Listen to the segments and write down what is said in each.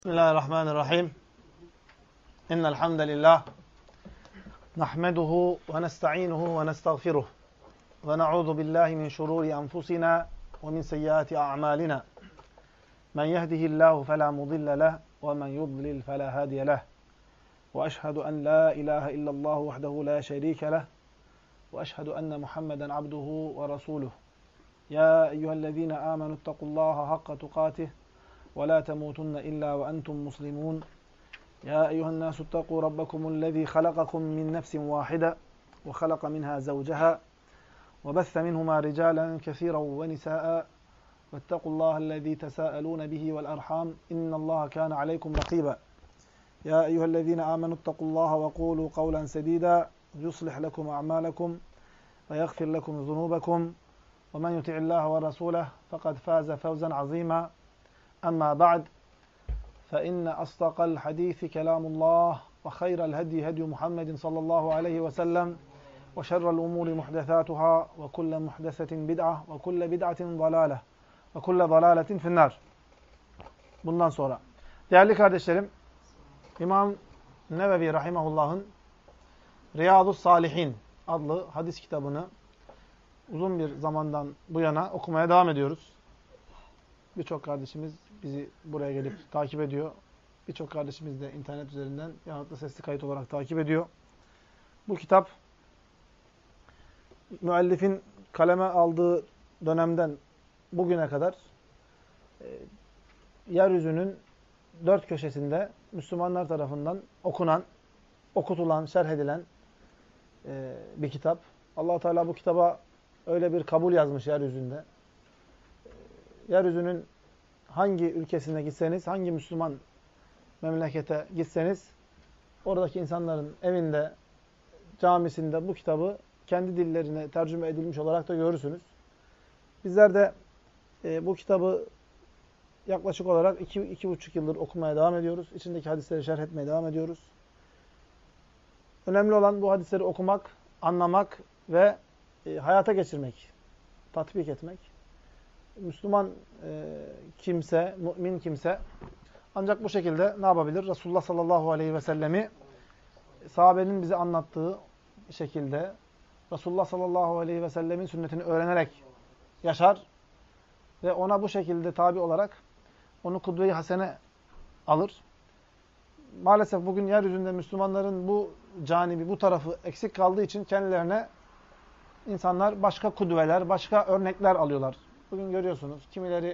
Bismillahirrahmanirrahim. İnnel hamdelellahi nahmeduhu ve nestainuhu ve nestağfiruh ve na'udzu billahi min şururi enfusina ve min seyyiati a'malina. Men yehdihillahu fela mudille leh ve men yudlil fela hadiye leh. Ve eşhedü en la ilahe illallah vahdehu la şerike leh ve eşhedü enne Muhammeden abduhu ve resuluh. Ya eyyühellezine amenüttakullaha hakka tukatih ولا تموتن إلا وأنتم مسلمون يا أيها الناس اتقوا ربكم الذي خلقكم من نفس واحدة وخلق منها زوجها وبث منهما رجالا كثيرا ونساء واتقوا الله الذي تساءلون به والأرحام إن الله كان عليكم رقيبا يا أيها الذين آمنوا اتقوا الله وقولوا قولا سديدا يصلح لكم أعمالكم ويغفر لكم ذنوبكم ومن يطع الله ورسوله فقد فاز فوزا عظيما أما بعد فإن أصدق الحديث كلام الله وخير الهدي هدي محمد صلى الله عليه وسلم وشر الأمور محدثاتها وكل محدثة بدعة وكل بدعة ضلالة وكل ضلالة في النار. Bundan sonra değerli kardeşlerim, İmam Nevevi Rahimahullah'ın Riyadus Salihin adlı hadis kitabını uzun bir zamandan bu yana okumaya devam ediyoruz. Birçok kardeşimiz bizi buraya gelip takip ediyor. Birçok kardeşimiz de internet üzerinden yahut da sesli kayıt olarak takip ediyor. Bu kitap müellifin kaleme aldığı dönemden bugüne kadar yeryüzünün dört köşesinde Müslümanlar tarafından okunan, okutulan, şerh edilen bir kitap. Allah-u Teala bu kitaba öyle bir kabul yazmış yeryüzünde. Yeryüzünün hangi ülkesine gitseniz, hangi Müslüman memlekete gitseniz, oradaki insanların evinde, camisinde bu kitabı kendi dillerine tercüme edilmiş olarak da görürsünüz. Bizler de bu kitabı yaklaşık olarak 2,5 yıldır okumaya devam ediyoruz. İçindeki hadisleri şerh etmeye devam ediyoruz. Önemli olan bu hadisleri okumak, anlamak ve hayata geçirmek, tatbik etmek. Müslüman kimse, mümin kimse ancak bu şekilde ne yapabilir? Resulullah sallallahu aleyhi ve sellemi sahabenin bize anlattığı şekilde Resulullah sallallahu aleyhi ve sellemin sünnetini öğrenerek yaşar ve ona bu şekilde tabi olarak onu kudve-i hasene alır. Maalesef bugün yeryüzünde Müslümanların bu canibi, bu tarafı eksik kaldığı için kendilerine insanlar başka kudveler, başka örnekler alıyorlar. Bugün görüyorsunuz kimileri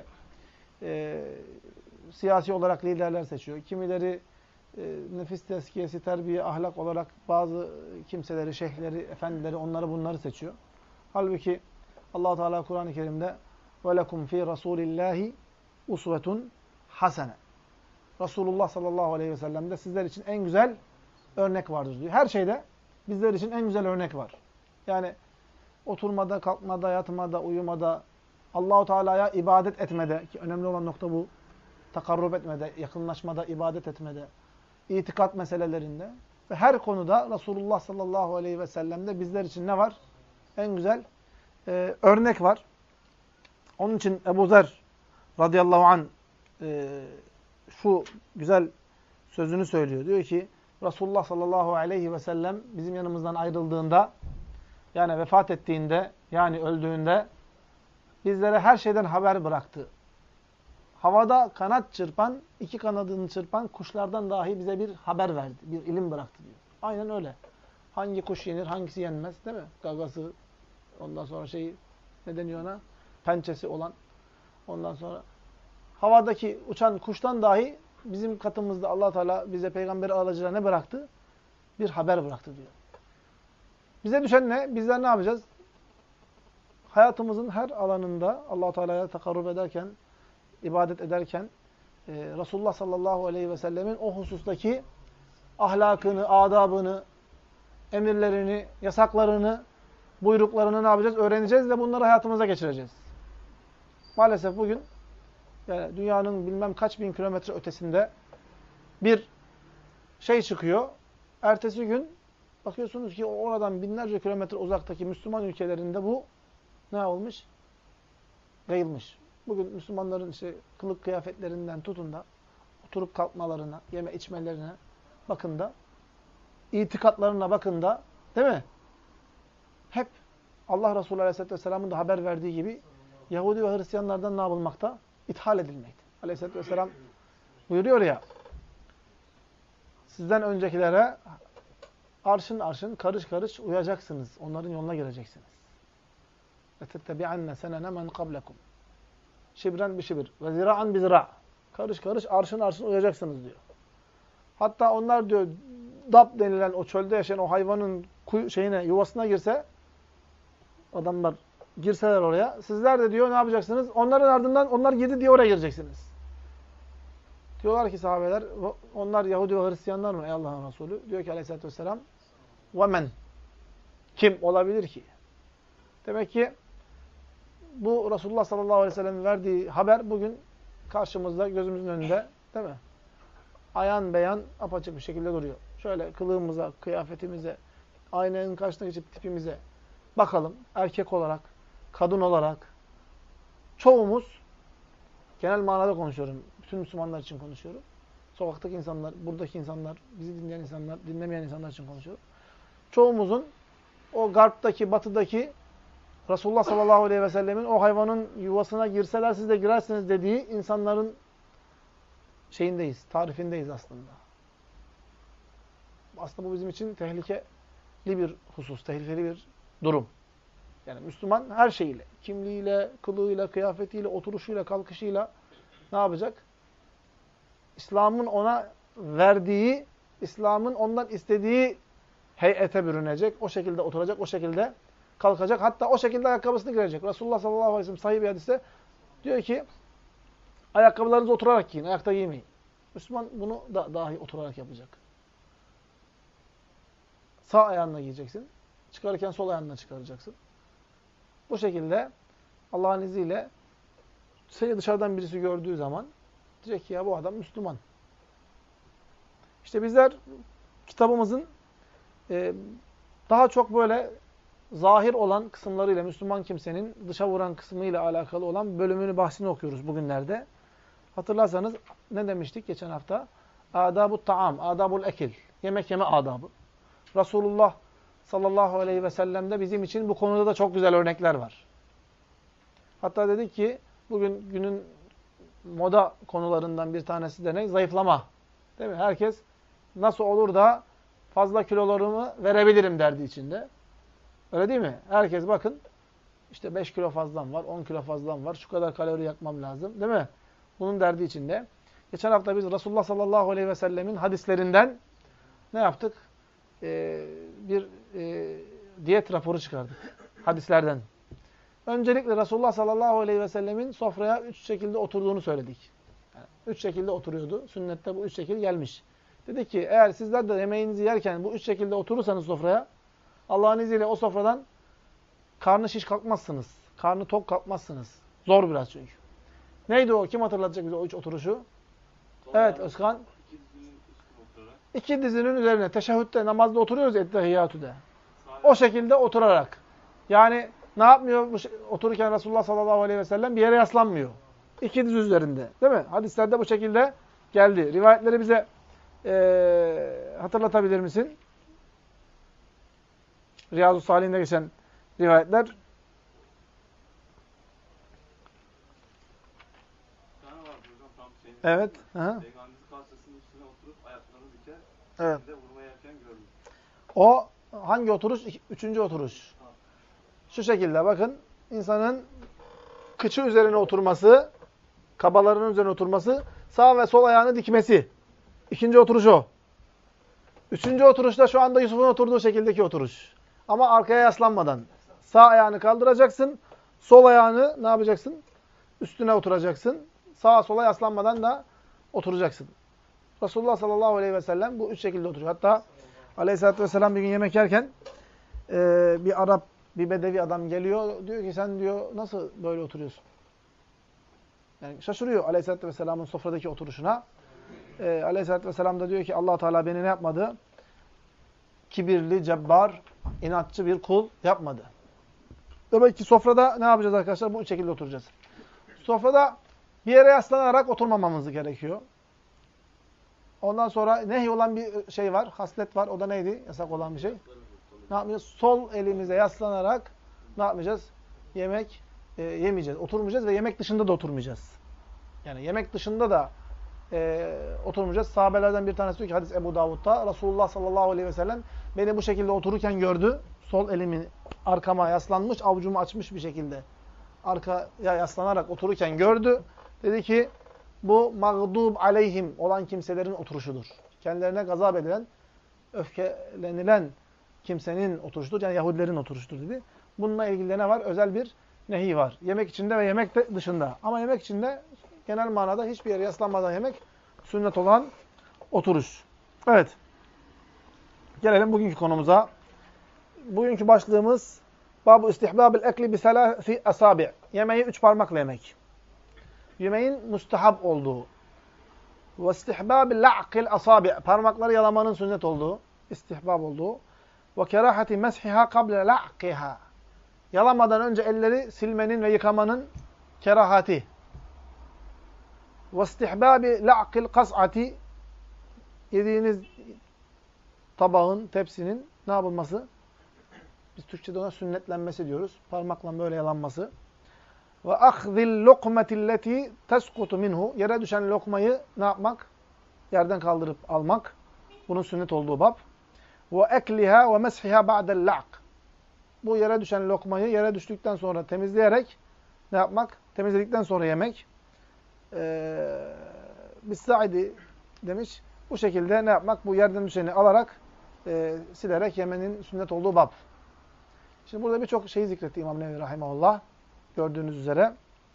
siyasi olarak liderler seçiyor. Kimileri nefis tezkiyesi, terbiye, ahlak olarak bazı kimseleri, şeyhleri, efendileri, onları bunları seçiyor. Halbuki Allah-u Teala Kur'an-ı Kerim'de وَلَكُمْ ف۪ي رَسُولِ اللّٰهِ اُسْوَةٌ hasene. Resulullah sallallahu aleyhi ve sellem'de sizler için en güzel örnek vardır diyor. Her şeyde bizler için en güzel örnek var. Yani oturmada, kalkmada, yatmada, uyumada, Allah-u Teala'ya ibadet etmede, ki önemli olan nokta bu, takarrub etmede, yakınlaşmada, ibadet etmede, itikat meselelerinde ve her konuda Resulullah sallallahu aleyhi ve sellem'de bizler için ne var? En güzel örnek var. Onun için Ebu Zer radıyallahu anh şu güzel sözünü söylüyor. Diyor ki, Resulullah sallallahu aleyhi ve sellem bizim yanımızdan ayrıldığında, yani vefat ettiğinde, yani öldüğünde bizlere her şeyden haber bıraktı. Havada kanat çırpan, iki kanadını çırpan kuşlardan dahi bize bir haber verdi. Bir ilim bıraktı diyor. Aynen öyle. Hangi kuş yenir, hangisi yenmez değil mi? Gagası, ondan sonra ne deniyor ona? Pençesi olan. Ondan sonra havadaki uçan kuştan dahi bizim katımızda Allah Teala bize peygamberi aracılığıyla ne bıraktı? Bir haber bıraktı diyor. Bize düşen ne? Bizler ne yapacağız? Hayatımızın her alanında Allah Teala'ya takarrub ederken, ibadet ederken Resulullah sallallahu aleyhi ve sellemin o husustaki ahlakını, adabını, emirlerini, yasaklarını, buyruklarını ne yapacağız? Öğreneceğiz ve bunları hayatımıza geçireceğiz. Maalesef bugün yani dünyanın bilmem kaç bin kilometre ötesinde bir şey çıkıyor. Ertesi gün bakıyorsunuz ki oradan binlerce kilometre uzaktaki Müslüman ülkelerinde bu ne olmuş? Yayılmış. Bugün Müslümanların kılık kıyafetlerinden tutun da oturup kalkmalarına, yeme içmelerine bakın da, itikatlarına bakın da, değil mi? Hep Allah Resulü Aleyhisselatü Vesselam'ın da haber verdiği gibi Yahudi ve Hristiyanlardan ne yapılmakta? İthal edilmekte. Aleyhisselatü Vesselam buyuruyor ya, sizden öncekilere arşın arşın, karış karış uyacaksınız. Onların yoluna gireceksiniz. وَتَتَّبِعَنَّ سَنَنَ مَنْ قَبْلَكُمْ şibren bir şibir ve zira'an bir zira. Karış karış, arşın arşın uyacaksınız diyor. Hatta onlar diyor, dap denilen o çölde yaşayan o hayvanın yuvasına girse, adamlar girseler oraya, sizler de diyor ne yapacaksınız? Onların ardından onlar girdi diye oraya gireceksiniz. Diyorlar ki sahabeler, onlar Yahudi ve Hristiyanlar mı ey Allah'ın Resulü? Diyor ki Aleyhisselatü Vesselam, وَمَنْ kim olabilir ki? Demek ki bu Resulullah sallallahu aleyhi ve sellem'in verdiği haber bugün karşımızda, gözümüzün önünde, değil mi? Ayan beyan, apaçık bir şekilde duruyor. Şöyle kılığımıza, kıyafetimize, aynanın karşısına geçip tipimize bakalım. Erkek olarak, kadın olarak. Çoğumuz, genel manada konuşuyorum. Bütün Müslümanlar için konuşuyorum. Sokaktaki insanlar, buradaki insanlar, bizi dinleyen insanlar, dinlemeyen insanlar için konuşuyorum. Çoğumuzun o garptaki, batıdaki Resulullah sallallahu aleyhi ve sellemin o hayvanın yuvasına girseler siz de girersiniz dediği insanların şeyindeyiz, tarifindeyiz aslında. Aslında bu bizim için tehlikeli bir husus, tehlikeli bir durum. Yani Müslüman her şeyiyle, kimliğiyle, kılığıyla, kıyafetiyle, oturuşuyla, kalkışıyla ne yapacak? İslam'ın ona verdiği, İslam'ın ondan istediği heyete bürünecek, o şekilde oturacak, o şekilde kalkacak. Hatta o şekilde ayakkabısını girecek. Resulullah sallallahu aleyhi ve sellem sahih bir hadiste diyor ki, ayakkabılarınızı oturarak giyin, ayakta giymeyin. Müslüman bunu da dahi oturarak yapacak. Sağ ayağınla giyeceksin. Çıkarırken sol ayağınla çıkaracaksın. Bu şekilde Allah'ın izniyle seni dışarıdan birisi gördüğü zaman diyecek ki ya bu adam Müslüman. İşte bizler kitabımızın daha çok böyle zahir olan kısımlarıyla, Müslüman kimsenin dışa vuran kısmıyla alakalı olan bölümünü, bahsini okuyoruz bugünlerde. Hatırlarsanız ne demiştik geçen hafta? Adab-ı ta'am, adab-ul ekil. Yemek yeme adabı. Resulullah sallallahu aleyhi ve sellem'de bizim için bu konuda da çok güzel örnekler var. Hatta dedik ki bugün günün moda konularından bir tanesi de ne? Zayıflama. Değil mi? Herkes nasıl olur da fazla kilolarımı verebilirim derdi içinde. Öyle değil mi? Herkes bakın işte 5 kilo fazlam var, 10 kilo fazlam var, şu kadar kalori yakmam lazım. Değil mi? Bunun derdi içinde. Geçen hafta biz Resulullah sallallahu aleyhi ve sellemin hadislerinden ne yaptık? Bir diyet raporu çıkardık. Hadislerden. Öncelikle Resulullah sallallahu aleyhi ve sellemin sofraya 3 şekilde oturduğunu söyledik. Yani 3 şekilde oturuyordu. Sünnette bu 3 şekil gelmiş. Dedi ki eğer sizler de yemeğinizi yerken bu 3 şekilde oturursanız sofraya, Allah'ın izniyle o sofradan karnı şiş kalkmazsınız. Karnı tok kalkmazsınız. Zor biraz çünkü. Neydi o? Kim hatırlatacak bize o 3 oturuşu? Evet Özkan. İki dizinin üzerine. Teşehhütte, namazda oturuyoruz ettehiyyatüde. O şekilde oturarak. Yani ne yapmıyor otururken Resulullah sallallahu aleyhi ve sellem? Bir yere yaslanmıyor. İki diz üzerinde. Değil mi? Hadislerde bu şekilde geldi. Rivayetleri bize hatırlatabilir misin? Riyazu Salih'inde geçen rivayetler. Evet. Peygamberimiz karşısının üstüne oturup ayaklarını diker. Evet. Vurma yerken gördüm. O hangi oturuş? Üçüncü oturuş. Şu şekilde bakın. İnsanın kıçı üzerine oturması, kabalarının üzerine oturması, sağ ve sol ayağını dikmesi. İkinci oturuş o. Üçüncü oturuşta şu anda Yusuf'un oturduğu şekildeki oturuş. Ama arkaya yaslanmadan. Sağ ayağını kaldıracaksın. Sol ayağını ne yapacaksın? Üstüne oturacaksın. Sağa sola yaslanmadan da oturacaksın. Resulullah sallallahu aleyhi ve sellem bu üç şekilde oturuyor. Hatta aleyhissalatü vesselam bir gün yemek yerken bir Arap, bir Bedevi adam geliyor. Diyor ki sen diyor nasıl böyle oturuyorsun? Yani şaşırıyor aleyhissalatü vesselamın sofradaki oturuşuna. Aleyhissalatü vesselam da diyor ki Allah Teala beni ne yapmadı? Kibirli, cebbar, inatçı bir kul yapmadı. Demek ki sofrada ne yapacağız arkadaşlar? Bu şekilde oturacağız. Sofrada bir yere yaslanarak oturmamamız gerekiyor. Ondan sonra nehy olan bir şey var, haslet var. O da neydi? Yasak olan bir şey. Ne yapmayacağız? Sol elimize yaslanarak ne yapmayacağız? Yemek yemeyeceğiz. Oturmayacağız ve yemek dışında da oturmayacağız. Yani yemek dışında da oturmayacağız. Sahabelerden bir tanesi diyor ki hadis Ebu Davud'da Resulullah sallallahu aleyhi ve sellem beni bu şekilde otururken gördü. Sol elimin arkama yaslanmış, avucumu açmış bir şekilde arkaya yaslanarak otururken gördü. Dedi ki bu mağdub aleyhim olan kimselerin oturuşudur. Kendilerine gazap edilen, öfkelenilen kimsenin oturuşudur. Yani Yahudilerin oturuşudur dedi. Bununla ilgili ne var? Özel bir nehi var. Yemek içinde ve yemek de dışında. Ama yemek içinde genel manada hiçbir yere yaslanmadan yemek sünnet olan oturuş. Evet. Gelelim bugünkü konumuza. Bugünkü başlığımız Babu istihbabil ekli bi selâfi asabi'. Yemeği 3 parmakla yemek. Yemeğin mustahab olduğu. Ve istihbabil la'kil asabi'. Parmakları yalamanın sünnet olduğu, istihbab olduğu. Ve kerahati meshiha kable la'kiha. Yalamadan önce elleri silmenin ve yıkamanın kerahati. Ve istihbabi la'kil kas'ati. Yediğiniz tabağın, tepsinin ne yapılması? Biz Türkçe'de ona sünnetlenmesi diyoruz. Parmakla böyle yalanması. Ve akhzil lokmetilleti teskutu minhu. Yere düşen lokmayı ne yapmak? Yerden kaldırıp almak. Bunun sünnet olduğu bab. Ve ekliha ve meshiha ba'del la'k. Bu yere düşen lokmayı yere düştükten sonra temizleyerek ne yapmak? Temizledikten sonra yemek. Bis-Sa'idi demiş. Bu şekilde ne yapmak? Bu yerden düşeni alarak silerek yemenin sünnet olduğu bab. Şimdi burada birçok şeyi zikretti İmam Nevevi Rahimahullah. Gördüğünüz üzere.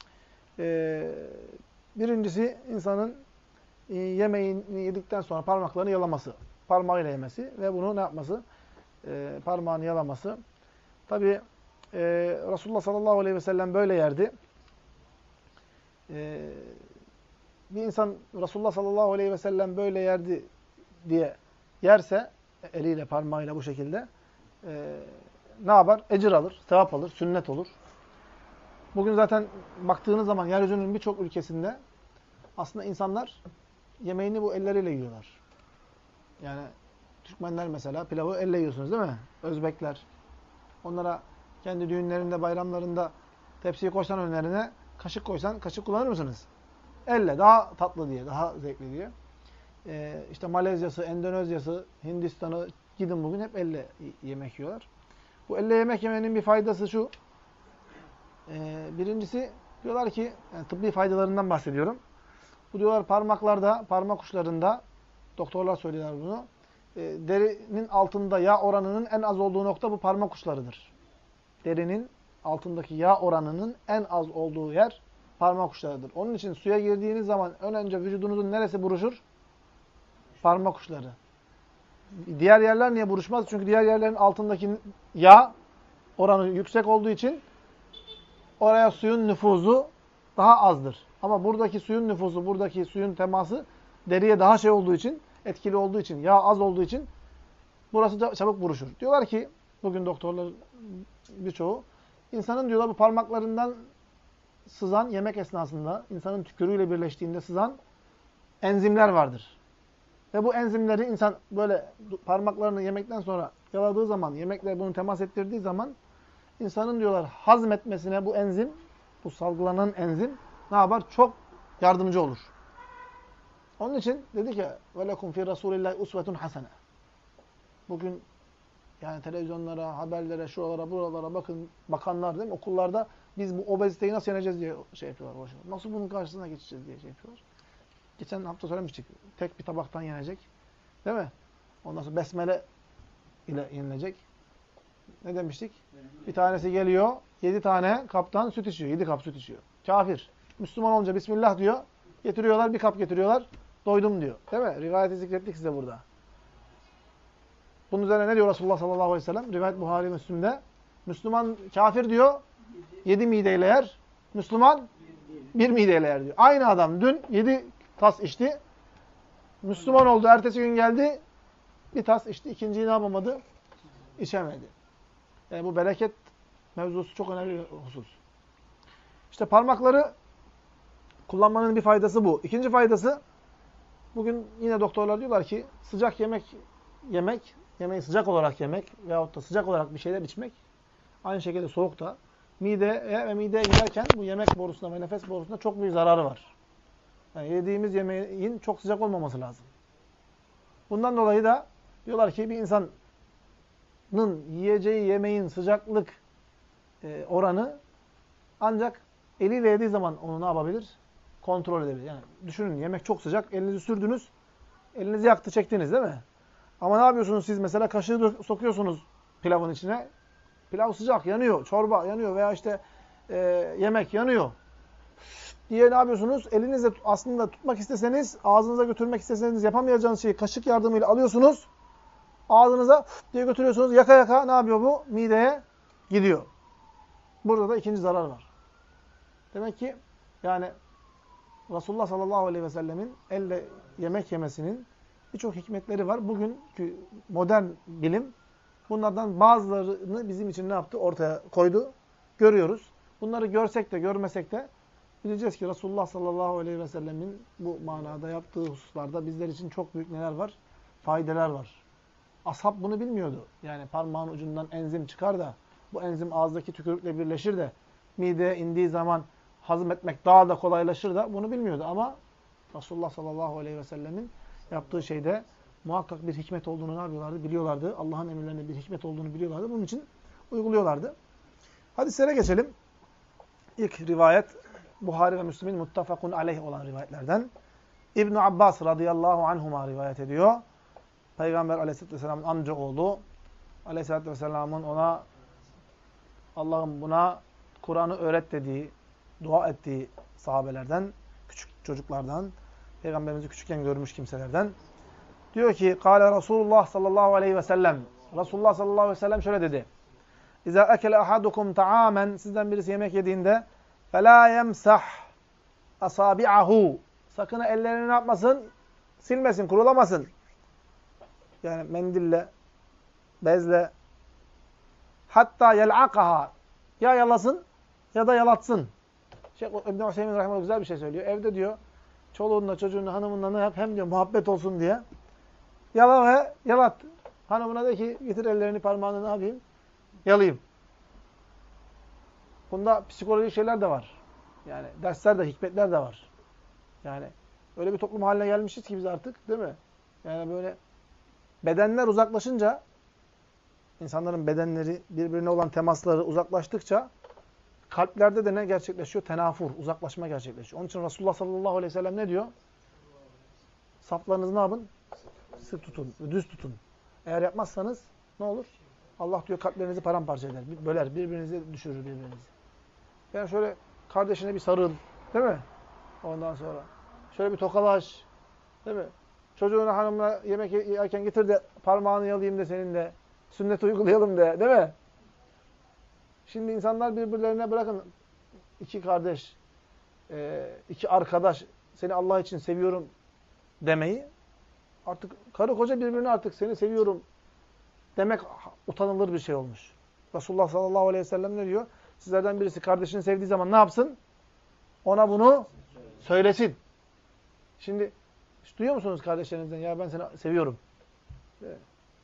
Birincisi insanın yemeğini yedikten sonra parmaklarını yalaması. Parmağıyla yemesi ve bunu ne yapması? Parmağını yalaması. Tabi Resulullah sallallahu aleyhi ve sellem böyle yerdi. Bir insan Resulullah sallallahu aleyhi ve sellem böyle yerdi diye yerse eliyle parmağıyla bu şekilde ne yapar? Ecir alır, sevap alır, sünnet olur. Bugün zaten baktığınız zaman yeryüzünün birçok ülkesinde aslında insanlar yemeğini bu elleriyle yiyorlar. Yani Türkmenler mesela pilavı elle yiyorsunuz değil mi? Özbekler. Onlara kendi düğünlerinde, bayramlarında tepsiyi koysan önlerine, kaşık koysan, kaşık kullanır mısınız? Elle. Daha tatlı diye, daha zevkli diye. İşte Malezya'sı, Endonezya'sı, Hindistan'ı gidin bugün hep elle yemek yiyorlar. Bu elle yemek yemenin bir faydası şu. Birincisi diyorlar ki, yani tıbbi faydalarından bahsediyorum. Bu diyorlar parmaklarda, parmak uçlarında, doktorlar söylüyorlar bunu. Derinin altında yağ oranının en az olduğu nokta bu parmak uçlarıdır. Derinin altındaki yağ oranının en az olduğu yer parmak uçlarıdır. Onun için suya girdiğiniz zaman önce vücudunuzun neresi buruşur? Parmak uçları. Diğer yerler niye buruşmaz? Çünkü diğer yerlerin altındaki yağ oranı yüksek olduğu için oraya suyun nüfuzu daha azdır. Ama buradaki suyun nüfuzu, buradaki suyun teması deriye daha şey olduğu için, etkili olduğu için, yağ az olduğu için burası çabuk buruşur. Diyorlar ki, bugün doktorlar birçoğu, insanın diyorlar bu parmaklarından sızan, yemek esnasında, insanın tükürüğüyle birleştiğinde sızan enzimler vardır. Ve bu enzimleri insan böyle parmaklarını yemekten sonra yaladığı zaman, yemekle bunu temas ettirdiği zaman insanın diyorlar hazmetmesine bu enzim, bu salgılanan enzim ne yapar? Çok yardımcı olur. Onun için dedi ki وَلَكُمْ فِي رَسُولِ اللّٰهِ اُسْوَةٌ حَسَنَةٌ. Bugün yani televizyonlara, haberlere, şuralara, buralara bakanlar değil mi? Okullarda biz bu obeziteyi nasıl yeneceğiz diye şey yapıyorlar. Nasıl bunun karşısına geçeceğiz diye şey yapıyorlar. Geçen hafta söylemiştik. Tek bir tabaktan yenecek. Değil mi? Ondan sonra besmele ile yenilecek. Ne demiştik? Bir tanesi geliyor, 7 tane kaptan süt içiyor. 7 kap süt içiyor. Kafir. Müslüman olunca Bismillah diyor. Getiriyorlar, bir kap getiriyorlar. Doydum diyor. Değil mi? Rivayeti zikrettik size burada. Bunun üzerine ne diyor Resulullah sallallahu aleyhi ve sellem? Rivayet Buhari Müslim'de. Müslüman kafir diyor, 7 mideyle yer. Müslüman 1 mideyle yer diyor. Aynı adam dün 7 tas içti. Müslüman oldu. Ertesi gün geldi. Bir tas içti. İkinciyi ne yapamadı? İçemedi. Yani bu bereket mevzusu çok önemli bir husus. İşte parmakları kullanmanın bir faydası bu. İkinci faydası Bugün yine doktorlar diyorlar ki sıcak yemeği sıcak olarak yemek veyahut da sıcak olarak bir şeyler içmek, aynı şekilde soğukta mideye ve mideye giderken bu yemek borusuna ve nefes borusuna çok büyük zararı var. Yani yediğimiz yemeğin çok sıcak olmaması lazım. Bundan dolayı da diyorlar ki bir insanın yiyeceği yemeğin sıcaklık oranı ancak eliyle yediği zaman onu ne yapabilir? Kontrol edebilir. Yani düşünün, yemek çok sıcak, elinizi sürdünüz, elinizi yaktı, çektiniz değil mi? Ama ne yapıyorsunuz siz? Mesela kaşığı sokuyorsunuz pilavın içine. Pilav sıcak, yanıyor. Çorba yanıyor veya işte yemek yanıyor. Diye ne yapıyorsunuz? Elinizle aslında tutmak isteseniz, ağzınıza götürmek isteseniz yapamayacağınız şeyi kaşık yardımıyla alıyorsunuz. Ağzınıza diye götürüyorsunuz. Yaka yaka ne yapıyor bu? Mideye gidiyor. Burada da ikinci zarar var. Demek ki yani Resulullah sallallahu aleyhi ve sellemin elle yemek yemesinin birçok hikmetleri var. Bugünkü modern bilim bunlardan bazılarını bizim için ne yaptı? Ortaya koydu. Görüyoruz. Bunları görsek de görmesek de bileceğiz ki Resulullah sallallahu aleyhi ve sellemin bu manada yaptığı hususlarda bizler için çok büyük neler var? Faydeler var. Ashab bunu bilmiyordu. Yani parmağın ucundan enzim çıkar da bu enzim ağızdaki tükürükle birleşir de mideye indiği zaman hazmetmek daha da kolaylaşır da bunu bilmiyordu. Ama Resulullah sallallahu aleyhi ve sellemin yaptığı şeyde muhakkak bir hikmet olduğunu ne yapıyorlardı? Biliyorlardı. Allah'ın emirlerinde bir hikmet olduğunu biliyorlardı. Bunun için uyguluyorlardı. Hadislere geçelim. İlk rivayet Buhari ve Müslim'in muttafakun aleyh olan rivayetlerden. İbn Abbas radıyallahu anhuma rivayet ediyor. Peygamber aleyhisselatü vesselamın amca oğlu. Aleyhisselatü vesselamın ona Allah'ım buna Kur'an'ı öğret dediği, dua ettiği sahabelerden, küçük çocuklardan, Peygamberimizi küçükken görmüş kimselerden. Diyor ki, Kâle Resulullah sallallahu aleyhi ve sellem. Resulullah sallallahu aleyhi ve sellem şöyle dedi. İzâ ekele ahadukum ta'âmen. Sizden birisi yemek yediğinde فَلَا يَمْسَحْ أَصَابِعَهُ. Sakın ellerini ne yapmasın? Silmesin, kurulamasın. Yani mendille, bezle. Hatta yel'akaha. Ya yalasın ya da yalatsın. Şeyh İbn-i Hüseyin Rahimullah güzel bir şey söylüyor. Evde diyor, çoluğunla, çocuğunla, hanımınla ne yap? Hem diyor muhabbet olsun diye. Yala ve yalat. Hanımına de ki getir ellerini, parmağını ne yapayım? Yalayayım. Bunda psikolojik şeyler de var. Yani dersler de, hikmetler de var. Yani öyle bir toplum haline gelmişiz ki biz artık, değil mi? Yani böyle bedenler uzaklaşınca, insanların bedenleri birbirine olan temasları uzaklaştıkça kalplerde de ne gerçekleşiyor? Tenafur, uzaklaşma gerçekleşiyor. Onun için Resulullah sallallahu aleyhi ve sellem ne diyor? Saflarınızı ne yapın? Sık tutun, düz tutun. Eğer yapmazsanız ne olur? Allah diyor kalplerinizi paramparça eder, böler, birbirinizi düşürür birbirinizi. Yani şöyle kardeşine bir sarıl, değil mi? Ondan sonra şöyle bir tokalaş, değil mi? Çocuğuna, hanımına yemek yerken getir de parmağını yalayayım de senin de. Sünnet uygulayalım de, değil mi? Şimdi insanlar birbirlerine bırakın iki kardeş, iki arkadaş seni Allah için seviyorum demeyi. Artık karı koca birbirine artık seni seviyorum demek utanılır bir şey olmuş. Resulullah sallallahu aleyhi ve sellem ne diyor? Sizlerden birisi kardeşini sevdiği zaman ne yapsın? Ona bunu söylesin. Şimdi hiç duyuyor musunuz kardeşlerinizden? Ya ben seni seviyorum. Yani,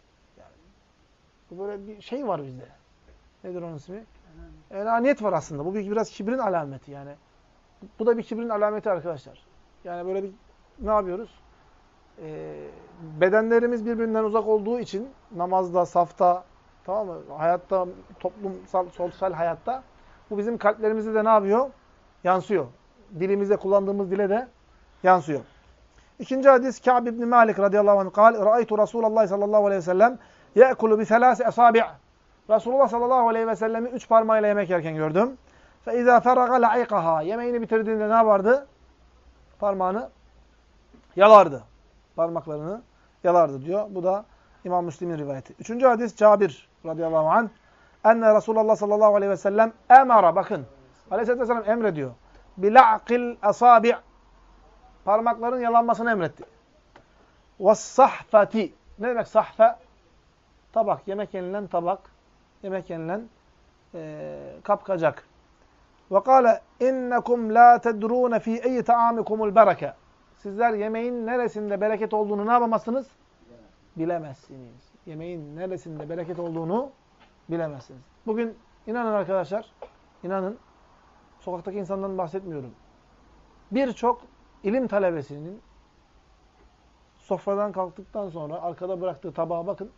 bu böyle bir şey var bizde. Nedir onun ismi? Enaniyet var aslında. Bu biraz kibrin alameti yani. Bu da bir kibrin alameti arkadaşlar. Yani böyle bir ne yapıyoruz? Bedenlerimiz birbirinden uzak olduğu için namazda, safta, tamam mı? Hayatta, toplumsal, sosyal hayatta bu bizim kalplerimizde de ne yapıyor? Yansıyor. Dilimizde kullandığımız dile de yansıyor. İkinci hadis Ka'b ibn Malik radıyallahu anh قال رأيت Resulullah sallallahu aleyhi ve sellem يأكل بثلاث أصابع. Resulullah sallallahu aleyhi ve sellemi 3 parmağıyla yemek yerken gördüm. فَاِذَا فَرَغَ لَعِقَهَا. Yemeğini bitirdiğinde ne yapardı? Parmağını yalardı. Parmaklarını yalardı diyor. Bu da İmam Müslim'in rivayeti. Üçüncü hadis Cabir radıyallahu anh. Enne Resulullah sallallahu aleyhi ve sellem emara. Bakın. Aleyhisselatü vesselam emrediyor. Bila'qil asabi'. Parmakların yalanmasını emretti. وَالصَّحْفَةِ. Ne demek sahfe? Tabak. Yemek yenilen tabak. Yemek yenilen kapkacak. وَقَالَ اِنَّكُمْ لَا تَدْرُونَ ف۪ي اَيِّ تَعَامِكُمُ الْبَرَكَ. Sizler yemeğin neresinde bereket olduğunu ne yapamazsınız? Bilemezsiniz. Yemeğin neresinde bereket olduğunu bilemezsiniz. Bugün inanın arkadaşlar, inanın, sokaktaki insandan bahsetmiyorum. Birçok ilim talebesinin sofradan kalktıktan sonra arkada bıraktığı tabağa bakın.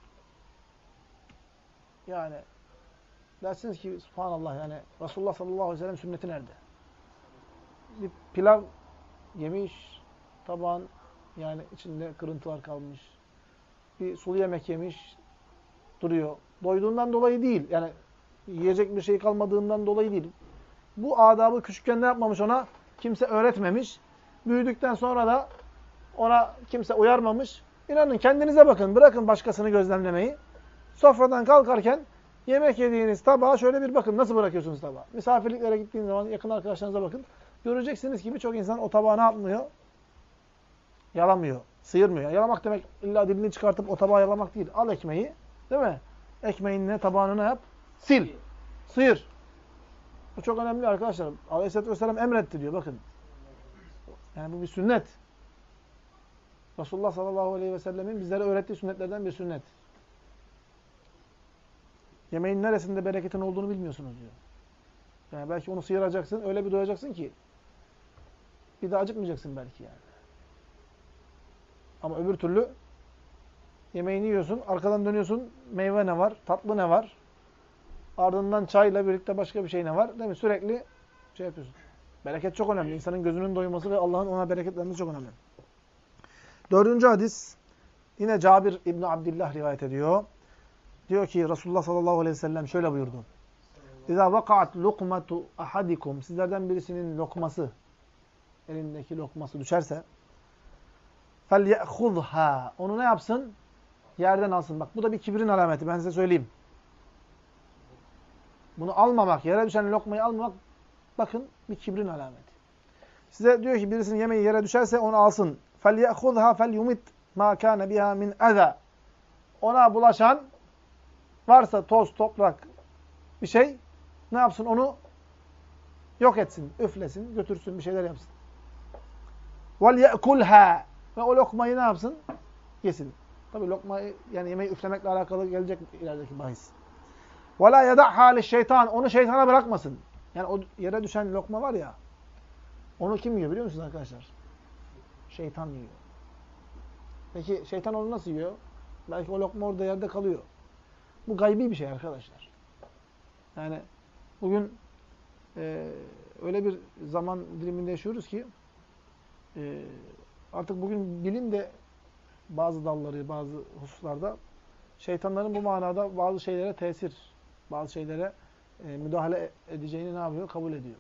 Yani dersiniz ki subhanallah, yani Resulullah sallallahu aleyhi ve sellem sünneti nerede? Bir pilav yemiş, tabağın yani içinde kırıntılar kalmış. Bir sulu yemek yemiş, duruyor. Doyduğundan dolayı değil. Yani yiyecek bir şey kalmadığından dolayı değil. Bu adabı küçükken ne yapmamış ona? Kimse öğretmemiş. Büyüdükten sonra da ona kimse uyarmamış. İnanın kendinize bakın. Bırakın başkasını gözlemlemeyi. Sofradan kalkarken yemek yediğiniz tabağa şöyle bir bakın. Nasıl bırakıyorsunuz tabağı? Misafirliklere gittiğiniz zaman yakın arkadaşlarınıza bakın. Göreceksiniz ki birçok insan o tabağı ne yapmıyor? Yalamıyor. Sıyırmıyor. Yani yalamak demek illa dilini çıkartıp o tabağı yalamak değil. Al ekmeği. Değil mi? Ekmeğinle tabağını ne yap? Sil. Sıyır. Bu çok önemli arkadaşlar. Aleyhisselatü Vesselam emretti diyor. Bakın. Yani bu bir sünnet. Resulullah sallallahu aleyhi ve sellemin bizlere öğrettiği sünnetlerden bir sünnet. Yemeğin neresinde bereketin olduğunu bilmiyorsunuz diyor. Yani belki onu sıyıracaksın, öyle bir doyacaksın ki bir daha acıkmayacaksın belki yani. Ama öbür türlü yemeğini yiyorsun, arkadan dönüyorsun, meyve ne var, tatlı ne var, ardından çayla birlikte başka bir şey ne var, değil mi? Sürekli şey yapıyorsun. Bereket çok önemli. İnsanın gözünün doyması ve Allah'ın ona bereket vermesi çok önemli. 4. hadis, yine Cabir İbni Abdillah rivayet ediyor. Diyor ki Resulullah sallallahu aleyhi ve sellem şöyle buyurdu. İzâ vaka'at lukmatu ahadikum. Sizlerden birisinin lokması, elindeki lokması düşerse فَلْيَأْخُذْهَا. Onu ne yapsın? Yerden alsın. Bak bu da bir kibrin alameti. Ben size söyleyeyim. Bunu almamak, yere düşen lokmayı almamak, bakın bir kibrin alameti. Size diyor ki birisinin yemeği yere düşerse onu alsın. فَلْيَأْخُذْهَا فَلْيُمِتْ مَا كَانَ بِهَا مِنْ اَذَى. Ona bulaşan varsa toz, toprak bir şey ne yapsın? Onu yok etsin, üflesin, götürsün, bir şeyler yapsın. وَلْيَأْكُلْهَا. Ve o lokmayı ne yapsın? Yesin. Tabi lokmayı, yani yemeği üflemekle alakalı gelecek ilerideki bahis. وَلَا يَدَعْهَا لِلشَّيْطَانِ. Onu şeytana bırakmasın. Yani o yere düşen lokma var ya, onu kim yiyor biliyor musunuz arkadaşlar? Şeytan yiyor. Peki şeytan onu nasıl yiyor? Belki o lokma orada yerde kalıyor. Bu gaybi bir şey arkadaşlar. Yani bugün öyle bir zaman diliminde yaşıyoruz ki artık bugün bilim de bazı dalları, bazı hususlarda şeytanların bu manada bazı şeylere tesir, bazı şeylere müdahale edeceğini ne yapıyor? Kabul ediyor.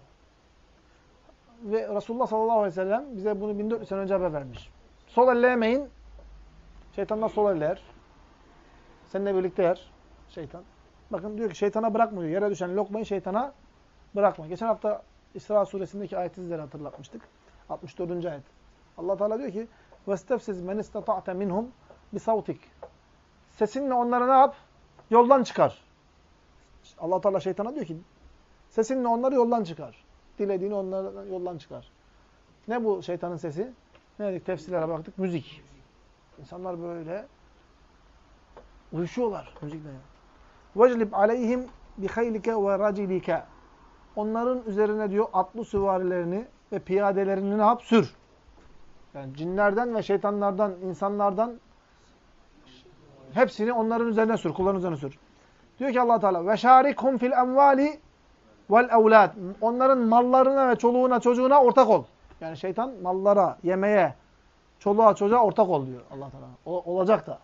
Ve Resulullah sallallahu aleyhi ve sellem bize bunu 1400 sene önce haber vermiş. Sol elle yemeyin. Şeytanlar sol elle yer. Seninle birlikte yer şeytan. Bakın diyor ki şeytana bırakma diyor. Yere düşen lokmayı şeytana bırakma. Geçen hafta İsra suresindeki ayeti sizlere hatırlatmıştık. 64. ayet. Allah Teala diyor ki وَاسْتَفْسِزْ مَنِ اسْتَطَعْتَ مِنْهُمْ بِصَوْتِكَ. Sesinle onları ne yap? Yoldan çıkar. Allah Teala şeytana diyor ki sesinle onları yoldan çıkar. Dilediğini onları yoldan çıkar. Ne bu şeytanın sesi? Ne dedik? Tefsirlere baktık. Müzik. İnsanlar böyle uyuşuyorlar müzikle. وَجْلِبْ عَلَيْهِمْ بِخَيْلِكَ وَرَجِلِكَ. Onların üzerine diyor atlı süvarilerini ve piyadelerini ne yap? Sür. Yani cinlerden ve şeytanlardan, insanlardan hepsini onların üzerine sür, kulların üzerine sür. Diyor ki Allah Teala: "Veşarikhum fil emvali vel evlad." Onların mallarına ve çoluğuna, çocuğuna ortak ol. Yani şeytan mallara, yemeğe, çoluğa, çocuğa ortak ol diyor Allah Teala. Olacak da.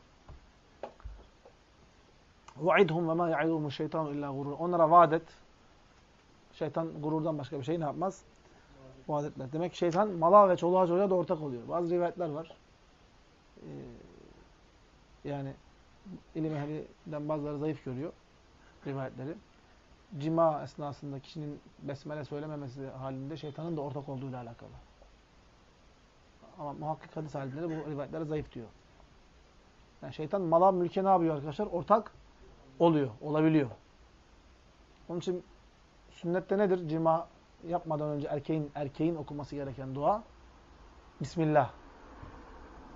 "Ve'idhum ve ma ya'iduhum şeytanu illa gurur." Onlara vaat et. Şeytan gururdan başka bir şey ne yapmaz? Vaat etmez. Demek ki şeytan mala ve çoluğa, çocuğa da ortak oluyor. Bazı rivayetler var. Yani ilim ehlinden bazıları zayıf görüyor rivayetleri. Cima esnasında kişinin besmele söylememesi halinde şeytanın da ortak olduğuyla alakalı. Ama muhakkik hadis alimleri bu rivayetlere zayıf diyor. Yani şeytan mala, mülke ne yapıyor arkadaşlar? Ortak oluyor, olabiliyor. Onun için sünnette nedir? Cima yapmadan önce erkeğin okuması gereken dua. Bismillah.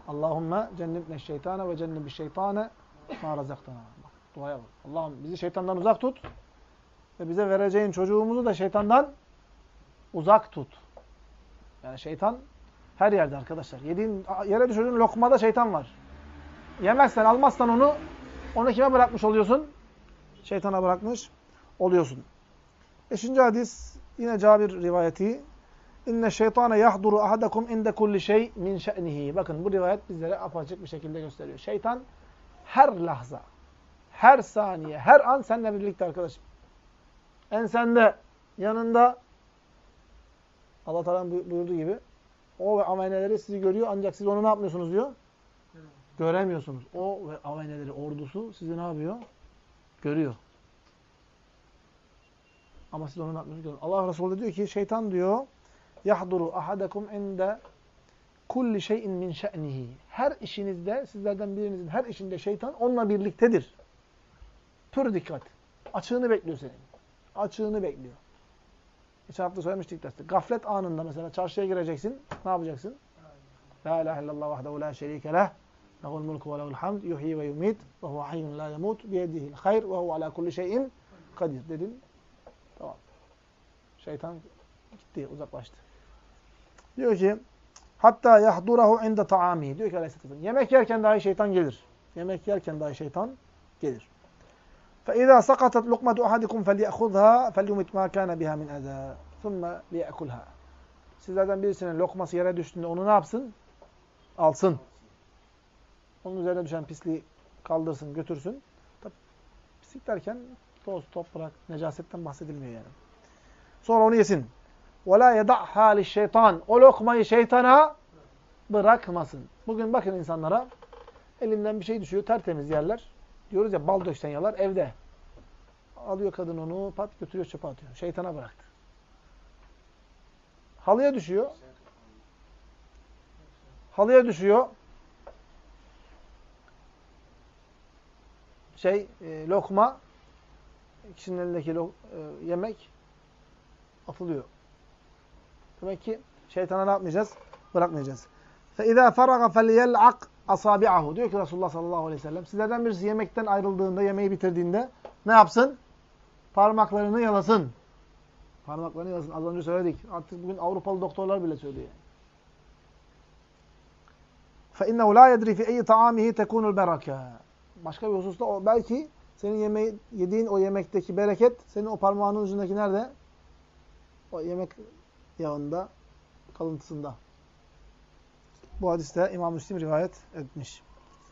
Allahümme cennibne şeytane ve cennibi şeytane ma razaktana. Bak, duaya bak. Allah'ım bizi şeytandan uzak tut ve bize vereceğin çocuğumuzu da şeytandan uzak tut. Yani şeytan her yerde arkadaşlar. Yediğin, yere düşürdüğün lokmada şeytan var. Yemezsen, almazsan onu kime bırakmış oluyorsun? Şeytana bırakmış oluyorsun. 5. hadis yine Cabir rivayeti. İnne şeytane yahduru ahadakum inde kulli şey min şe'nihi. Bakın bu rivayet bizlere apaçık bir şekilde gösteriyor. Şeytan her lahza, her saniye, her an seninle birlikte arkadaşım. Ensende, yanında, Allah Teala'nın buyurduğu gibi o ve ameneleri sizi görüyor ancak siz onu ne yapmıyorsunuz diyor? Göremiyorsunuz. O ve ameneleri, ordusu sizi ne yapıyor? Görüyor. Ama siz onu ne yapmıyorsunuz? Allah Resulü diyor ki şeytan diyor yahduru ahadakum inde kulli şeyin min şe'nihi. Her işinizde, sizlerden birinizin her işinde şeytan onunla birliktedir. Pür dikkat. Açığını bekliyor senin. Açığını bekliyor. Geçen hafta söylemiştik derste. Gaflet anında mesela çarşıya gireceksin. Ne yapacaksın? La ilahe illallah vahdehu la şerike leh. Lehul mulku ve lehul hamd. Yuhyi ve yumit. Ve huve hayyun la yemut. Biyedihil hayr. Ve huve ala kulli şeyin kadir. Dedin. Tamam. Şeytan gitti, uzaklaştı. Diyor ki hatta yahdurahu inde ta'amihi. Diyor ki Aleyhisselam. Yemek yerken dahi şeytan gelir. Yemek yerken dahi şeytan gelir. فَاِذَا سَقَطَتْ لُقْمَةُ اَحَدِكُمْ فَلْيَأْخُذْهَا فَلْيُمِتْ مَا كَانَ بِهَا مِنْ اَذَى ثُمَّ لِيَأْكُلْهَا. Sizlerden birisinin lokması yere düştüğünde onu ne yapsın? Alsın. Onun üzerine düşen pisliği kaldırsın, götürsün. Tabii, pislik derken toz, toprak, necasetten bahsedilmiyor yani. Sonra onu yesin. وَلَا يَدَعْهَا لِلشَّيْطَانِ. O lokmayı şeytana bırakmasın. Bugün bakın insanlara, elinden bir şey düşüyor, tertemiz yerler. Diyoruz ya bal döksen yalar, evde. Alıyor kadın onu, pat götürüyor çöpe atıyor. Şeytana bıraktı. Halıya düşüyor. Halıya düşüyor. Lokma, kişinin elindeki yemek atılıyor. Demek ki şeytana ne yapmayacağız? Bırakmayacağız. فَاِذَا فَرَغَ فَلْيَلْعَقْ أَصَابِعَهُ. Diyor ki Resulullah sallallahu aleyhi ve sellem. Sizlerden birisi yemekten ayrıldığında, yemeği bitirdiğinde ne yapsın? Parmaklarını yalasın. Parmaklarını yalasın. Az önce söyledik. Artık bugün Avrupalı doktorlar bile söylüyor. فَاِنَّهُ لَا يَدْرِي فِي اَيِّ طَعَامِهِ تَكُونُ الْبَرَكَةِ. Başka bir hususta belki senin yediğin o yemekteki bereket senin o parmağının ucundaki nerede? O yemek yağında, kalıntısında. Bu hadiste İmam Müslim rivayet etmiş.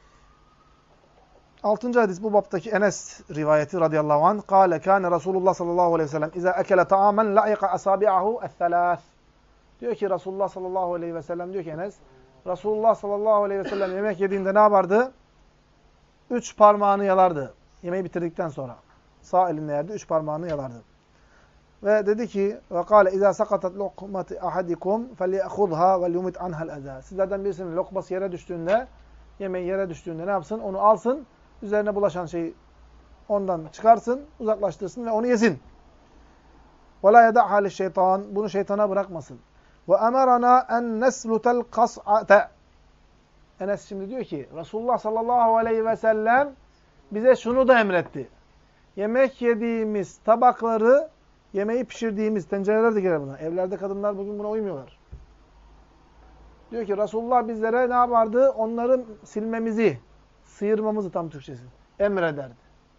6. hadis bu baptaki Enes rivayeti radıyallahu anh. Kâle kâne Resulullah sallallahu aleyhi ve sellem izâ ekele ta'amen la'ika asâbi'ahu es-selâs. Diyor ki Resulullah sallallahu aleyhi ve sellem diyor ki Enes, Resulullah sallallahu aleyhi ve sellem yemek yediğinde ne yapardı? 3 parmağını yalardı. Yemeği bitirdikten sonra. Sağ elinde yerdi, 3 parmağını yalardı. Ve dedi ki ve kâle izâ sakatat lokmati ahadikum felya'khudha ve yumit anha'l azâ. Sizlerden birisinin lokması yere düştüğünde, yemeği yere düştüğünde ne yapsın? Onu alsın, üzerine bulaşan şeyi ondan çıkarsın, uzaklaştırsın ve onu yesin. Ve lâ yeda'hâ lişşeytân. Bunu şeytana bırakmasın. Ve emerana en neslutel kas'ate. Enes şimdi diyor ki Resulullah sallallahu aleyhi ve sellem bize şunu da emretti. Yemek yediğimiz tabakları, yemeği pişirdiğimiz tencereler de girer buna. Evlerde kadınlar bugün buna uymuyorlar. Diyor ki Resulullah bizlere ne yapardı? Onları silmemizi, sıyırmamızı tam Türkçesi emrederdi.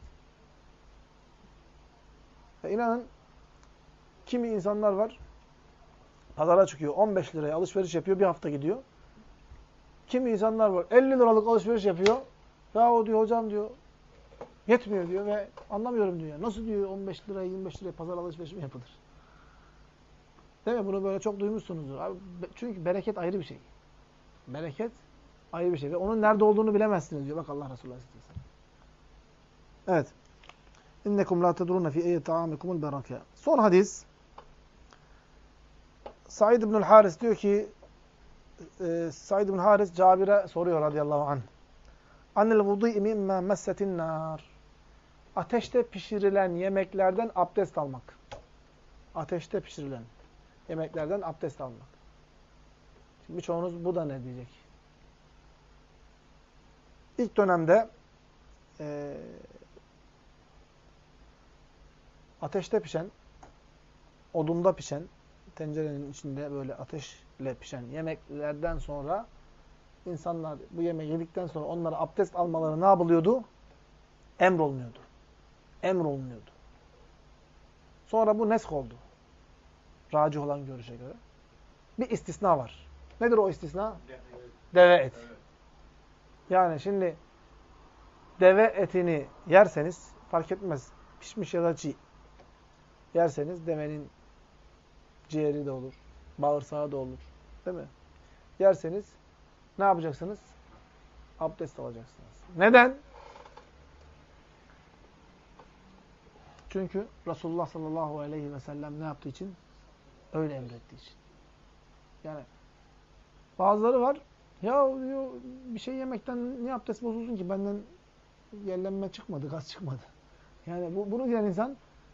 Ve inanın kimi insanlar var, pazara çıkıyor, 15 liraya alışveriş yapıyor, bir hafta gidiyor. Kimi insanlar var, 50 liralık alışveriş yapıyor. Ya o diyor, hocam diyor, yetmiyor diyor ve anlamıyorum diyor. Nasıl diyor 15 liraya, 25 liraya pazar alışverişi mi yapılır? Değil mi? Bunu böyle çok duymuşsunuzdur. Abi, çünkü bereket ayrı bir şey. Bereket ayrı bir şey. Ve onun nerede olduğunu bilemezsiniz diyor. Bak Allah Resulü Aleyhisselam. Evet. İnnekum la tedrûne fî eyyi ta'amikumul berake. Son hadis. Said ibnül Haris diyor ki Said ibn Haris Cabir'e soruyor radıyallahu anh. Annel vudî'i mimmâ messetin nâr. Ateşte pişirilen yemeklerden abdest almak. Ateşte pişirilen yemeklerden abdest almak. Şimdi birçoğunuz bu da ne diyecek? ilk dönemde ateşte pişen, odunda pişen, tencerenin içinde böyle ateşle pişen yemeklerden sonra insanlar bu yemeği yedikten sonra onlara abdest almaları ne yapılıyordu? Emrolunuyordu. Emrolunuyordu. Sonra bu nesk oldu. Racih olan görüşe göre. Bir istisna var. Nedir o istisna? Deve eti. Yani şimdi deve etini yerseniz fark etmez. Pişmiş ya da çiğ. Yerseniz devenin ciğeri de olur. Bağırsağı da olur. Değil mi? Yerseniz ne yapacaksınız? Abdest alacaksınız. Neden? Çünkü Resulullah sallallahu aleyhi ve sellem ne yaptığı için? Öyle emrettiği için. Yani bazıları var. Ya diyor, bir şey yemekten niye abdest bozulsun ki? Benden yerlenme çıkmadı, gaz çıkmadı. Yani bunu diyen insan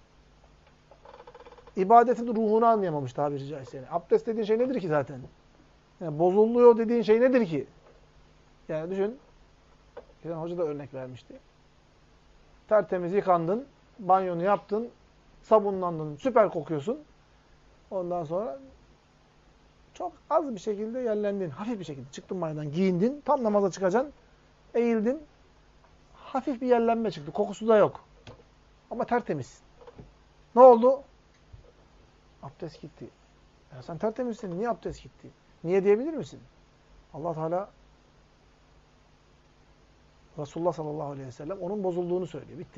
ibadetin ruhunu anlayamamış tabiri caizse. Yani abdest dediğin şey nedir ki zaten? Yani bozuluyor dediğin şey nedir ki? Yani düşün. Geçen hoca da örnek vermişti. Tertemiz yıkandın, banyonu yaptın, sabunlandın, süper kokuyorsun. Ondan sonra çok az bir şekilde yerlendin. Hafif bir şekilde çıktın banyodan, giyindin. Tam namaza çıkacaksın. Eğildin. Hafif bir yerlenme çıktı. Kokusu da yok. Ama tertemiz. Ne oldu? Abdest gitti. Ya sen tertemizsin. Niye abdest gitti? Niye diyebilir misin? Allah Teala Resulullah sallallahu aleyhi ve sellem onun bozulduğunu söylüyor. Bitti.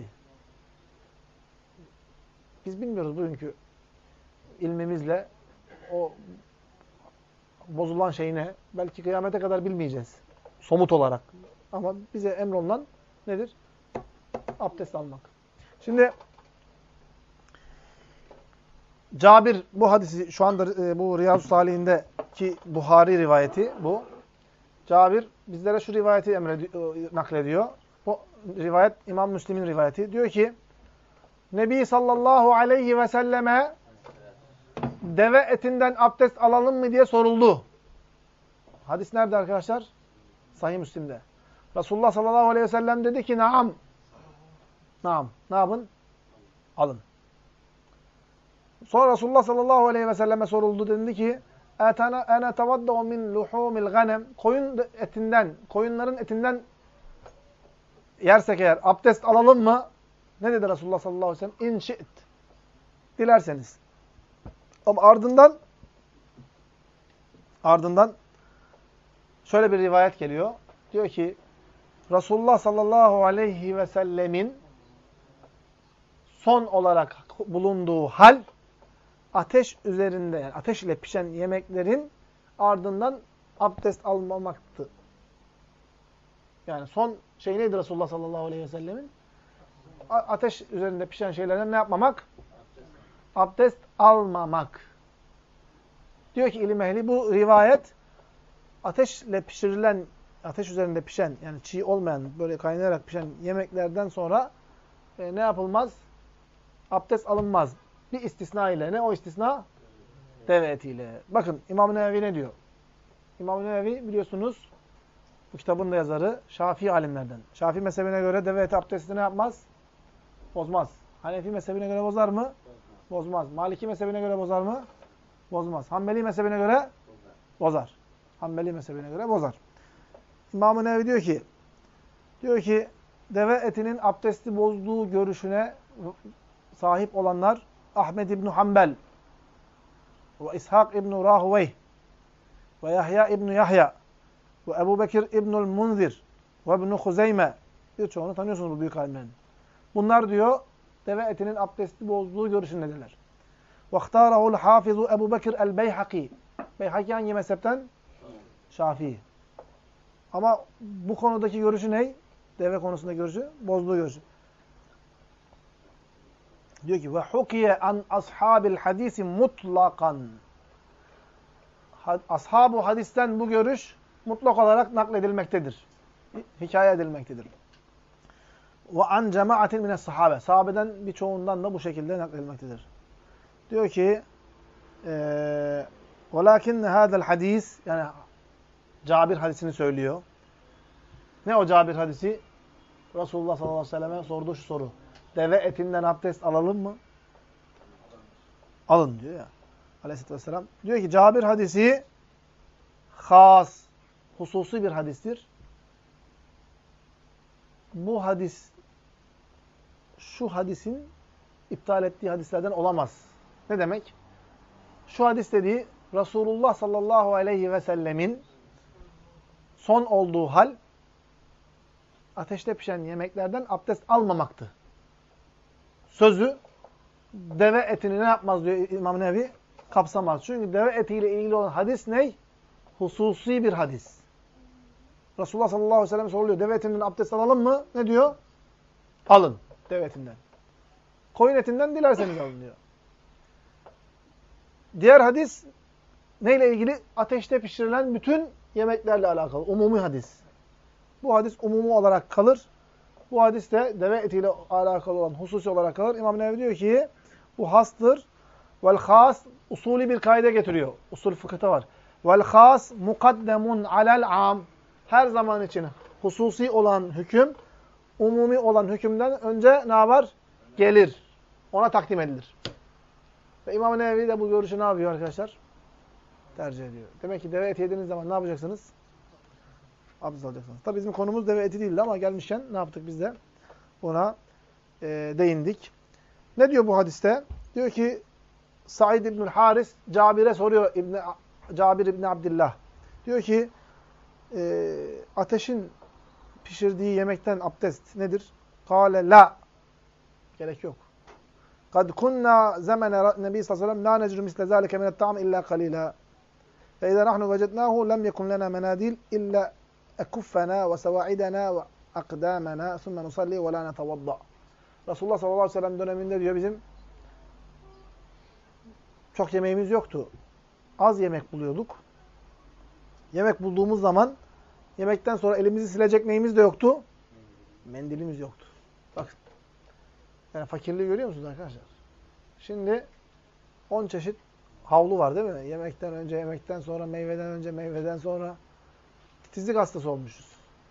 Biz bilmiyoruz bugünkü ilmimizle o bozulan şey ne? Belki kıyamete kadar bilmeyeceğiz. Somut olarak. Ama bize emrolunan nedir? Abdest almak. Şimdi Cabir bu hadisi şu anda bu Riyaz-ı Salihindeki Buhari rivayeti bu. Cabir bizlere şu rivayeti naklediyor. Bu rivayet İmam Müslim'in rivayeti. Diyor ki Nebi sallallahu aleyhi ve selleme deve etinden abdest alalım mı diye soruldu. Hadis nerede arkadaşlar? Sahih Müslim'de. Resulullah sallallahu aleyhi ve sellem dedi ki naam. Naam. Ne yapın? Alın. Sonra Resulullah sallallahu aleyhi ve selleme soruldu. Dedi ki ene tevadda'u min luhumil ganem. Koyunların etinden yersek eğer abdest alalım mı? Ne dedi Resulullah sallallahu aleyhi ve sellem? İn şi't. Dilerseniz. Ama ardından şöyle bir rivayet geliyor. Diyor ki Resulullah sallallahu aleyhi ve sellemin son olarak bulunduğu hal ateş üzerinde yani ateş ile pişen yemeklerin ardından abdest almamaktı. Yani son şey neydi Resulullah sallallahu aleyhi ve sellemin? Ateş üzerinde pişen şeylerden ne yapmamak? Abdest almamak. Diyor ki ilim ehli bu rivayet ateşle pişirilen, ateş üzerinde pişen yani çiğ olmayan böyle kaynayarak pişen yemeklerden sonra ne yapılmaz? Abdest alınmaz. Bir istisna ile. Ne o istisna? Deve etiyle. Bakın İmam-ı Nevevi ne diyor? İmam-ı Nevevi biliyorsunuz bu kitabın da yazarı Şafii alimlerden. Şafii mezhebine göre deve eti abdesti ne yapmaz? Bozmaz. Hanefi mezhebine göre bozar mı? Bozmaz. Maliki mezhebine göre bozar mı? Bozmaz. Hanbeli mezhebine göre? Bozar. Hanbeli mezhebine göre bozar. İmam-ı Nevevi diyor ki deve etinin abdesti bozduğu görüşüne sahip olanlar Ahmed İbn Hanbel ve İshak İbn Rahuveyh ve Yahya İbn Yahya ve Ebu Bekir İbnül Munzir ve İbn Huzeyme birçoğunu tanıyorsunuz bu büyük alimlerin. Bunlar diyor deve etinin abdesti bozduğu görüşündedirler. وَاخْتَارَهُ الْحَافِظُ Ebu Bekir el-Beyhaki. Beyhaki hangi mezhepten? Şafii. Ama bu konudaki görüşü ne? Deve konusunda görüşü, bozduğu görüşü. Diyor ki وَحُكِيَ عَنْ أَصْحَابِ الْحَدِيثِ مُطْلَقًا. Ashab-ı hadisten bu görüş mutlak olarak nakledilmektedir. Hikaye edilmektedir. وَعَنْ جَمَاعَةٍ مِنَ الصَّحَابَةِ. Sahabeden birçoğundan da bu şekilde nakledilmektedir. Diyor ki وَلَكِنَّ هَذَا الْحَدِيثِ yani Cabir hadisini söylüyor. Ne o Cabir hadisi? Resulullah sallallahu aleyhi ve selleme sorduğu şu soru. Deve etinden abdest alalım mı? Alın diyor ya. Aleyhisselatü vesselam. Diyor ki Cabir hadisi has, hususi bir hadistir. Bu hadis, şu hadisin iptal ettiği hadislerden olamaz. Ne demek? Şu hadis dediği Resulullah sallallahu aleyhi ve sellemin son olduğu hal ateşte pişen yemeklerden abdest almamaktı. Sözü deve etini ne yapmaz diyor İmam Nevevi? Kapsamaz. Çünkü deve etiyle ilgili olan hadis ne? Hususi bir hadis. Resulullah sallallahu aleyhi ve sellem soruluyor. Deve etinden abdest alalım mı? Ne diyor? Alın. Deve etinden. Koyun etinden dilerseniz alın diyor. Diğer hadis neyle ilgili? Ateşte pişirilen bütün yemeklerle alakalı. Umumi hadis. Bu hadis umumi olarak kalır. Bu hadis de deve etiyle alakalı olan hususi olarak kalır. İmam Nevevi diyor ki bu hastır. Vel has usulü bir kaide getiriyor. Usul fıkıhta var. Vel has mukaddemun alel am. Her zaman için hususi olan hüküm umumi olan hükümden önce ne yapar? Gelir. Ona takdim edilir. Ve İmam Nevevi de bu görüşü ne yapıyor arkadaşlar? Tercih ediyor. Demek ki deve eti yediğiniz zaman ne yapacaksınız? Abdest alacaksınız. Tabi bizim konumuz deve eti değildi ama gelmişken ne yaptık biz de? Ona değindik. Ne diyor bu hadiste? Diyor ki Said İbnül Haris Cabir'e soruyor Cabir İbni Abdillah. Diyor ki ateşin pişirdiği yemekten abdest nedir? Kâle la. Gerek yok. Kad kunna zemene Nebi sallallahu aleyhi ve sellem la necru misle zâlike minetta'am illa kalîlâ. Ve izâ nahnu vecednâhu lem yekun lena menâdil illa ekuffena ve sevâidena ve akdâmena sümme nusalli ve la netevadda. Resulullah sallallahu aleyhi ve sellem döneminde diyor bizim çok yemeğimiz yoktu. Az yemek buluyorduk. Yemek bulduğumuz zaman yemekten sonra elimizi silecek neyimiz de yoktu? Mendilimiz yoktu. Bak. Yani fakirliği görüyor musunuz arkadaşlar? Şimdi 10 çeşit havlu var değil mi? Yemekten önce, yemekten sonra, meyveden önce, meyveden sonra. Titizlik hastası olmuşuz.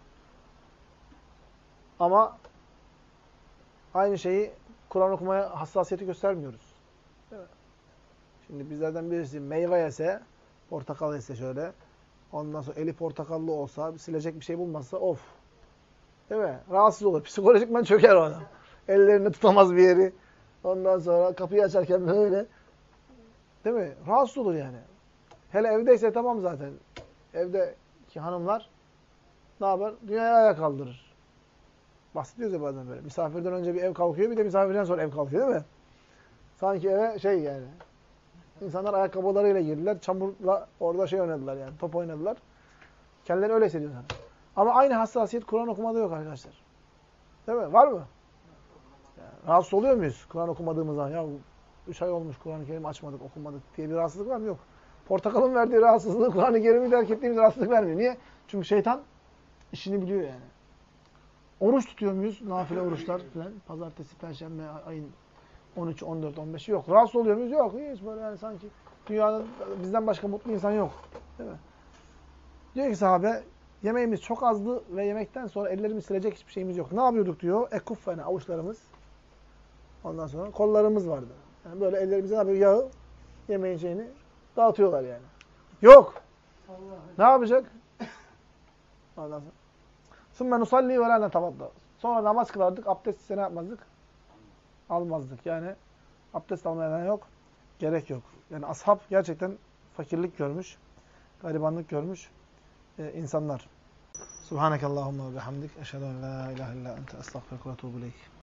Ama aynı şeyi Kur'an okumaya hassasiyeti göstermiyoruz. Değil mi? Şimdi bizlerden birisi meyve yese, portakal yese şöyle, ondan sonra eli portakallı olsa, silecek bir şey bulmazsa of. Değil mi? Rahatsız olur. Psikolojikmen çöker o adam. Ellerini tutamaz bir yeri. Ondan sonra kapıyı açarken böyle. Değil mi? Rahatsız olur yani. Hele evdeyse tamam zaten. Evdeki hanımlar ne yapar? Dünyayı ayağa kaldırır. Bahsediyoruz ya bazen böyle. Misafirden önce bir ev kalkıyor, bir de misafirden sonra ev kalkıyor değil mi? Sanki eve şey yani. İnsanlar ayakkabılarıyla girdiler. Çamurla orada şey oynadılar yani. Top oynadılar. Kendilerini öyle hissediyorlar. Ama aynı hassasiyet Kur'an okumada yok arkadaşlar. Değil mi? Var mı? Yani rahatsız oluyor muyuz Kur'an okumadığımız zaman? Ya 3 ay olmuş Kur'an-ı Kerim açmadık, okumadık diye bir rahatsızlık var mı? Yok. Portakalın verdiği rahatsızlığı Kur'an-ı Kerim'i terk ettiğimiz rahatsızlık vermiyor. Niye? Çünkü şeytan işini biliyor yani. Oruç tutuyor muyuz? Nafile oruçlar falan. Pazartesi, Perşembe, ayın 13, 14, 15'i yok. Rahatsız oluyor muyuz? Yok. Hiç böyle yani sanki dünyanın bizden başka mutlu insan yok. Değil mi? Diyor ki sahabe, yemeğimiz çok azdı ve yemekten sonra ellerimizi silecek hiçbir şeyimiz yok. Ne yapıyorduk diyor? Ekuffene, avuçlarımız. Ondan sonra kollarımız vardı. Yani böyle ellerimize ne yapıyor? Yağı, yemeğin şeyini dağıtıyorlar yani. Yok. Ne yapacak? Ondan sonra. Sümme nusalli ve la netevadda. Sonra namaz kılardık, abdest ise ne yapmazdık? Almazdık. Yani abdest almaya yok, gerek yok. Yani ashab gerçekten fakirlik görmüş, garibanlık görmüş insanlar. Subhanakallahumma ve bihamdik. Eşhedü en la ilahe illa ente estağfiruke ve etûbü ileyk.